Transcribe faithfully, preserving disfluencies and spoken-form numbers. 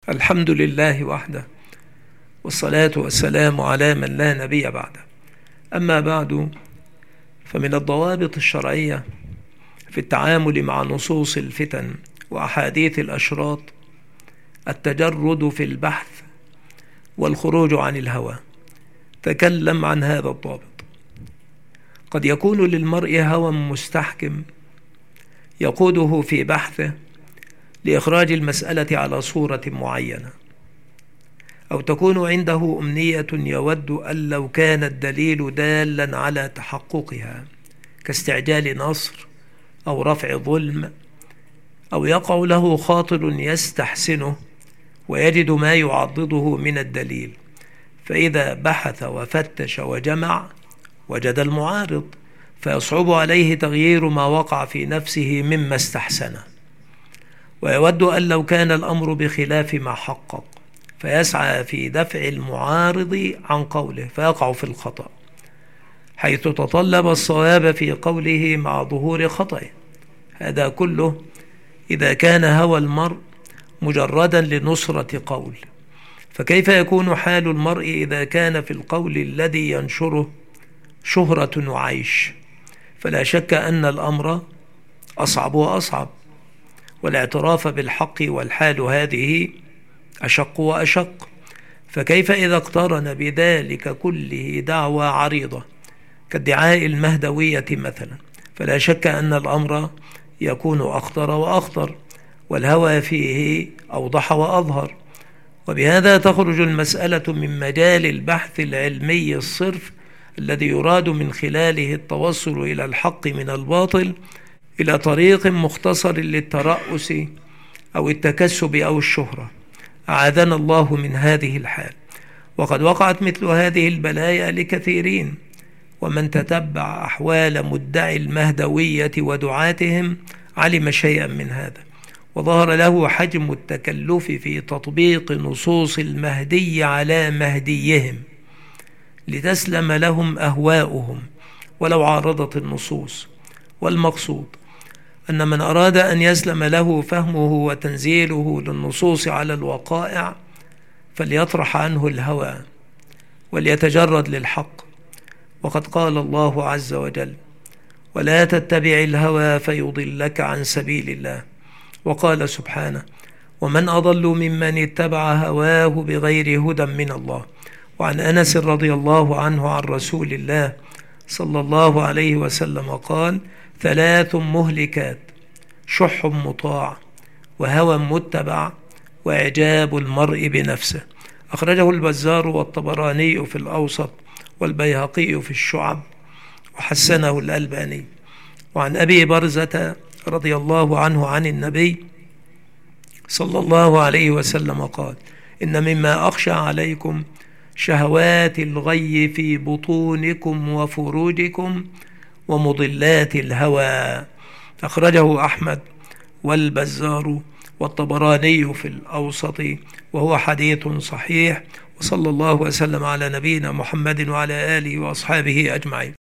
الحمد لله وحده، والصلاة والسلام على من لا نبي بعده. أما بعد، فمن الضوابط الشرعية في التعامل مع نصوص الفتن وأحاديث الأشراط التجرد في البحث والخروج عن الهوى. تكلم عن هذا الضابط. قد يكون للمرء هوى مستحكم يقوده في بحثه لإخراج المسألة على صورة معينة، أو تكون عنده أمنية يود أن لو كان الدليل دالا على تحققها، كاستعجال نصر أو رفع ظلم، أو يقع له خاطر يستحسنه ويجد ما يعضده من الدليل، فإذا بحث وفتش وجمع وجد المعارض، فيصعب عليه تغيير ما وقع في نفسه مما استحسنه، ويود أن لو كان الأمر بخلاف ما حقق، فيسعى في دفع المعارض عن قوله فيقع في الخطأ، حيث تطلب الصواب في قوله مع ظهور خطأه. هذا كله إذا كان هوى المرء مجردا لنصرة قول، فكيف يكون حال المرء إذا كان في القول الذي ينشره شهرة وعيش؟ فلا شك أن الأمر أصعب وأصعب، والاعتراف بالحق والحال هذه أشق وأشق. فكيف إذا اقترن بذلك كله دعوى عريضة كادعاء المهدوية مثلا؟ فلا شك أن الأمر يكون أخطر وأخطر، والهوى فيه أوضح وأظهر. وبهذا تخرج المسألة من مجال البحث العلمي الصرف الذي يراد من خلاله التوصل إلى الحق من الباطل، إلى طريق مختصر للترأس أو التكسب أو الشهرة. أعاذنا الله من هذه الحال. وقد وقعت مثل هذه البلايا لكثيرين، ومن تتبع أحوال مدعي المهدوية ودعاتهم علم شيئا من هذا، وظهر له حجم التكلف في تطبيق نصوص المهدي على مهديهم لتسلم لهم أهواؤهم ولو عارضت النصوص. والمقصود أن من أراد أن يسلم له فهمه وتنزيله للنصوص على الوقائع فليطرح عنه الهوى وليتجرد للحق. وقد قال الله عز وجل: ولا تتبع الهوى فيضلك عن سبيل الله. وقال سبحانه: ومن أضل ممن اتبع هواه بغير هدى من الله. وعن أنس رضي الله عنه عن رسول الله صلى الله عليه وسلم قال: ثلاث مهلكات: شح مطاع، وهوى متبع، وإعجاب المرء بنفسه. أخرجه البزار والطبراني في الأوسط، والبيهقي في الشعب، وحسنه الألباني. وعن أبي برزة رضي الله عنه عن النبي صلى الله عليه وسلم قال: إن مما أخشى عليكم شهوات الغي في بطونكم وفروجكم ومضلات الهوى. أخرجه أحمد والبزار والطبراني في الأوسط، وهو حديث صحيح. وصلى الله وسلم على نبينا محمد وعلى آله وأصحابه أجمعين.